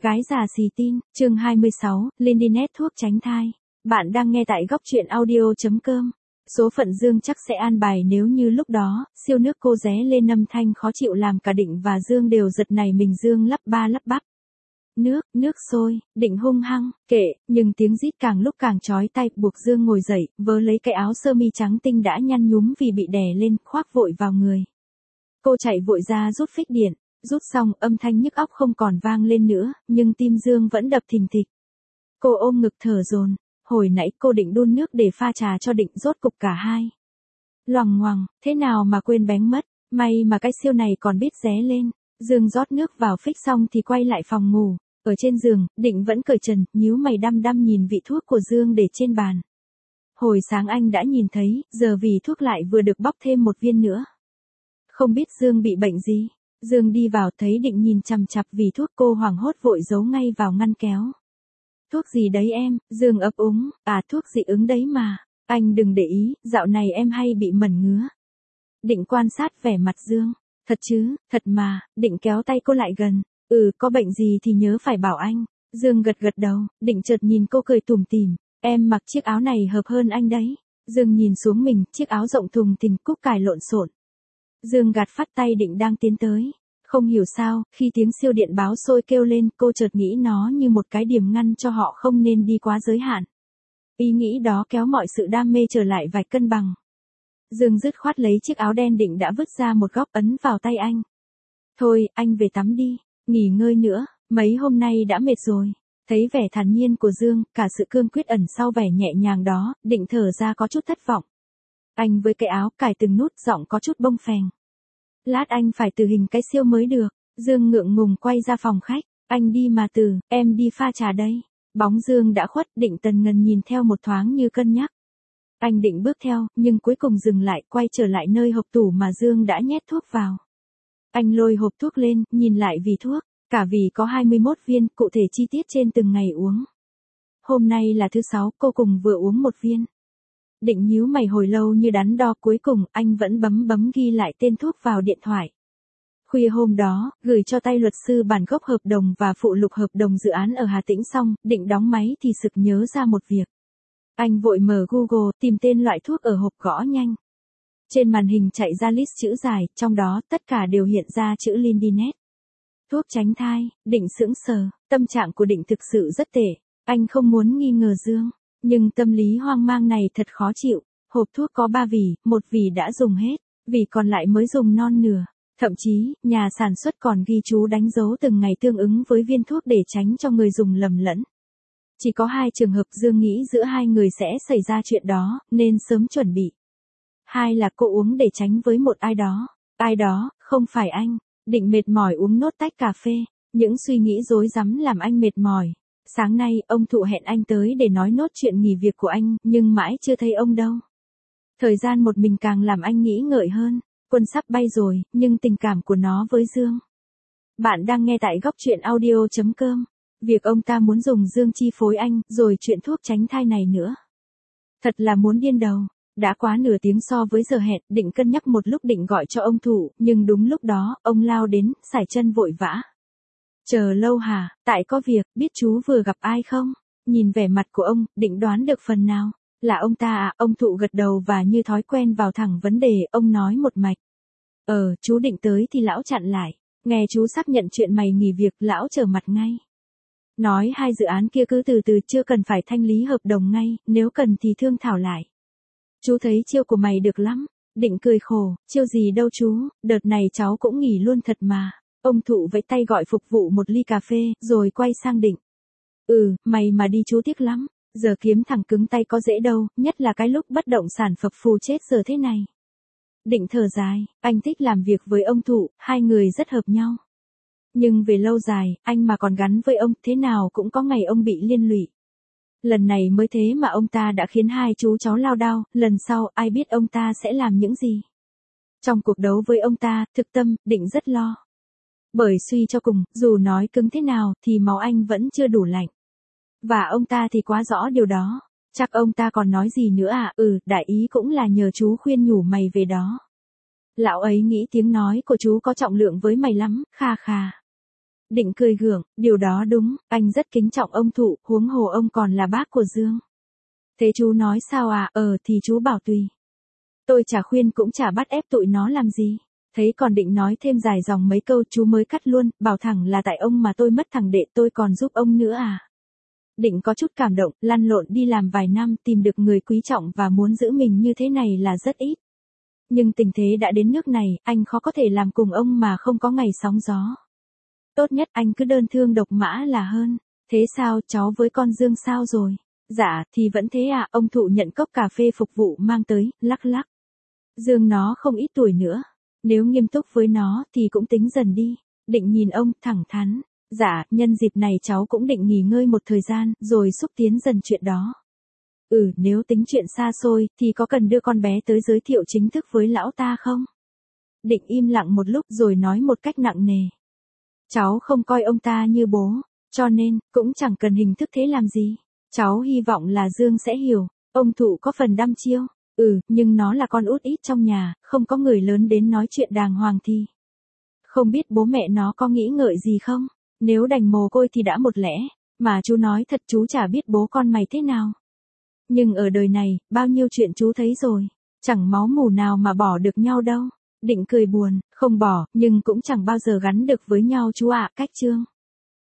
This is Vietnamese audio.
Gái già xì tin, chương 26, Lindynet thuốc tránh thai. Bạn đang nghe tại góc truyện audio.com. Số phận Dương chắc sẽ an bài nếu như lúc đó, siêu nước cô ré lên âm thanh khó chịu làm cả Định và Dương đều giật nảy mình. Dương lắp ba lắp bắp. Nước sôi, Định hung hăng, kệ, nhưng tiếng rít càng lúc càng chói tai, buộc Dương ngồi dậy, vớ lấy cái áo sơ mi trắng tinh đã nhăn nhúm vì bị đè lên, khoác vội vào người. Cô chạy vội ra rút phích điện. Rút xong, âm thanh nhức óc không còn vang lên nữa, nhưng tim Dương vẫn đập thình thịch. Cô ôm ngực thở dồn. Hồi nãy cô định đun nước để pha trà cho Định, rốt cục cả hai loằng ngoằng, thế nào mà quên bén mất, may mà cái siêu này còn biết ré lên. Dương rót nước vào phích xong thì quay lại phòng ngủ. Ở trên giường, Định vẫn cởi trần, nhíu mày đăm đăm nhìn vị thuốc của Dương để trên bàn. Hồi sáng anh đã nhìn thấy, giờ vì thuốc lại vừa được bóc thêm một viên nữa. Không biết Dương bị bệnh gì. Dương đi vào thấy Định nhìn chằm chằm vì thuốc, cô hoảng hốt vội giấu ngay vào ngăn kéo. Thuốc gì đấy em? Dương ấp úng, thuốc dị ứng đấy mà. Anh đừng để ý, dạo này em hay bị mẩn ngứa. Định quan sát vẻ mặt Dương. Thật chứ, thật mà. Định kéo tay cô lại gần. Có bệnh gì thì nhớ phải bảo anh. Dương gật gật đầu. Định chợt nhìn cô cười tủm tỉm. Em mặc chiếc áo này hợp hơn anh đấy. Dương nhìn xuống mình, chiếc áo rộng thùng thình, cúc cài lộn xộn. Dương gạt phắt tay Định đang tiến tới. Không hiểu sao, khi tiếng siêu điện báo sôi kêu lên, cô chợt nghĩ nó như một cái điểm ngăn cho họ không nên đi quá giới hạn. Ý nghĩ đó kéo mọi sự đam mê trở lại vạch cân bằng. Dương dứt khoát lấy chiếc áo đen Định đã vứt ra một góc, ấn vào tay anh. Thôi, anh về tắm đi, nghỉ ngơi nữa, mấy hôm nay đã mệt rồi. Thấy vẻ thản nhiên của Dương, cả sự cương quyết ẩn sau vẻ nhẹ nhàng đó, Định thở ra có chút thất vọng. Anh với cái áo cài từng nút, giọng có chút bông phèn. Lát anh phải từ hình cái siêu mới được. Dương ngượng ngùng quay ra phòng khách. Anh đi mà từ, em đi pha trà đây. Bóng Dương đã khuất, Định tần ngần nhìn theo một thoáng như cân nhắc. Anh định bước theo, nhưng cuối cùng dừng lại, quay trở lại nơi hộp tủ mà Dương đã nhét thuốc vào. Anh lôi hộp thuốc lên, nhìn lại vỉ thuốc. Cả vỉ có 21 viên, cụ thể chi tiết trên từng ngày uống. Hôm nay là thứ 6, cô cùng vừa uống một viên. Định nhíu mày hồi lâu như đắn đo, cuối cùng anh vẫn bấm ghi lại tên thuốc vào điện thoại. Khuya hôm đó, gửi cho tay luật sư bản gốc hợp đồng và phụ lục hợp đồng dự án ở Hà Tĩnh xong, Định đóng máy thì sực nhớ ra một việc. Anh vội mở Google, tìm tên loại thuốc ở hộp, gõ nhanh. Trên màn hình chạy ra list chữ dài, trong đó tất cả đều hiện ra chữ Lindynet. Thuốc tránh thai. Định sững sờ, tâm trạng của Định thực sự rất tệ. Anh không muốn nghi ngờ Dương. Nhưng tâm lý hoang mang này thật khó chịu. Hộp thuốc có 3 vỉ, một vỉ đã dùng hết, vỉ còn lại mới dùng non nửa. Thậm chí, nhà sản xuất còn ghi chú đánh dấu từng ngày tương ứng với viên thuốc để tránh cho người dùng lầm lẫn. Chỉ có 2 trường hợp Dương nghĩ giữa hai người sẽ xảy ra chuyện đó, nên sớm chuẩn bị. 2 là cô uống để tránh với một ai đó. Ai đó, không phải anh. Định mệt mỏi uống nốt tách cà phê. Những suy nghĩ rối rắm làm anh mệt mỏi. Sáng nay, ông Thụ hẹn anh tới để nói nốt chuyện nghỉ việc của anh, nhưng mãi chưa thấy ông đâu. Thời gian một mình càng làm anh nghĩ ngợi hơn. Quân sắp bay rồi, nhưng tình cảm của nó với Dương. Bạn đang nghe tại góc truyện audio.com. Việc ông ta muốn dùng Dương chi phối anh, rồi chuyện thuốc tránh thai này nữa. Thật là muốn điên đầu. Đã quá nửa tiếng so với giờ hẹn, Định cân nhắc một lúc định gọi cho ông Thụ, nhưng đúng lúc đó, ông lao đến, sải chân vội vã. Chờ lâu hả? Tại có việc, biết chú vừa gặp ai không? Nhìn vẻ mặt của ông, Định đoán được phần nào. Là ông ta à? Ông Thụ gật đầu và như thói quen vào thẳng vấn đề, ông nói một mạch. Chú định tới thì lão chặn lại. Nghe chú sắp nhận chuyện mày nghỉ việc, lão trở mặt ngay. Nói 2 dự án kia cứ từ từ, chưa cần phải thanh lý hợp đồng ngay, nếu cần thì thương thảo lại. Chú thấy chiêu của mày được lắm. Định cười khổ, chiêu gì đâu chú, đợt này cháu cũng nghỉ luôn thật mà. Ông Thụ vẫy tay gọi phục vụ một ly cà phê, rồi quay sang Định. Mày mà đi chú tiếc lắm. Giờ kiếm thằng cứng tay có dễ đâu, nhất là cái lúc bất động sản phập phù chết giờ thế này. Định thở dài, anh thích làm việc với ông Thụ, 2 người rất hợp nhau. Nhưng về lâu dài, anh mà còn gắn với ông, thế nào cũng có ngày ông bị liên lụy. Lần này mới thế mà ông ta đã khiến 2 chú cháu lao đao, lần sau ai biết ông ta sẽ làm những gì. Trong cuộc đấu với ông ta, thực tâm, Định rất lo. Bởi suy cho cùng, dù nói cứng thế nào, thì máu anh vẫn chưa đủ lạnh. Và ông ta thì quá rõ điều đó. Chắc ông ta còn nói gì nữa à? Đại ý cũng là nhờ chú khuyên nhủ mày về đó. Lão ấy nghĩ tiếng nói của chú có trọng lượng với mày lắm, kha. Định cười gượng, điều đó đúng, anh rất kính trọng ông Thụ, huống hồ ông còn là bác của Dương. Thế chú nói sao à? Thì chú bảo tùy. Tôi chả khuyên cũng chả bắt ép tụi nó làm gì. Thấy còn định nói thêm dài dòng mấy câu chú mới cắt luôn, bảo thẳng là tại ông mà tôi mất thằng đệ tôi còn giúp ông nữa à. Định có chút cảm động, lăn lộn đi làm vài năm tìm được người quý trọng và muốn giữ mình như thế này là rất ít. Nhưng tình thế đã đến nước này, anh khó có thể làm cùng ông mà không có ngày sóng gió. Tốt nhất anh cứ đơn thương độc mã là hơn. Thế sao, cháu với con Dương sao rồi? Dạ, thì vẫn thế ạ, ông Thụ nhận cốc cà phê phục vụ mang tới, lắc lắc. Dương nó không ít tuổi nữa. Nếu nghiêm túc với nó thì cũng tính dần đi. Định nhìn ông, thẳng thắn. Dạ, nhân dịp này cháu cũng định nghỉ ngơi một thời gian, rồi xúc tiến dần chuyện đó. Nếu tính chuyện xa xôi, thì có cần đưa con bé tới giới thiệu chính thức với lão ta không? Định im lặng một lúc rồi nói một cách nặng nề. Cháu không coi ông ta như bố, cho nên, cũng chẳng cần hình thức thế làm gì. Cháu hy vọng là Dương sẽ hiểu, ông Thụ có phần đăm chiêu. Nhưng nó là con út ít trong nhà, không có người lớn đến nói chuyện đàng hoàng thì. Không biết bố mẹ nó có nghĩ ngợi gì không? Nếu đành mồ côi thì đã một lẽ, mà chú nói thật chú chả biết bố con mày thế nào. Nhưng ở đời này, bao nhiêu chuyện chú thấy rồi, chẳng máu mủ nào mà bỏ được nhau đâu. Định cười buồn, không bỏ, nhưng cũng chẳng bao giờ gắn được với nhau chú ạ, cách Trương.